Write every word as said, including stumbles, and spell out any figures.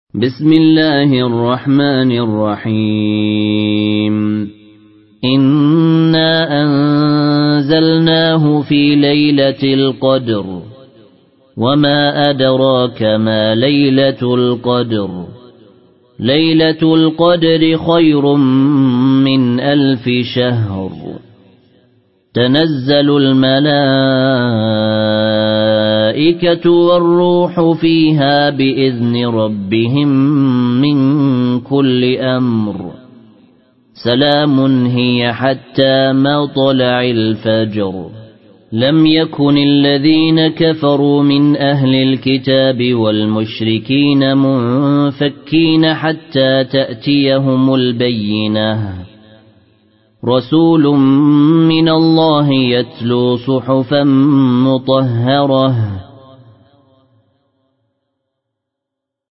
بسم الله الرحمن الرحيم إنا أنزلناه في ليلة القدر وما أدراك ما ليلة القدر ليلة القدر خير من ألف شهر تنزل الملائكة والروح فيها بإذن ربهم من كل أمر سلام هي حتى مطلع الفجر لم يكن الذين كفروا من أهل الكتاب والمشركين منفكين حتى تأتيهم البينة رسول من الله يتلو صحفا مطهرة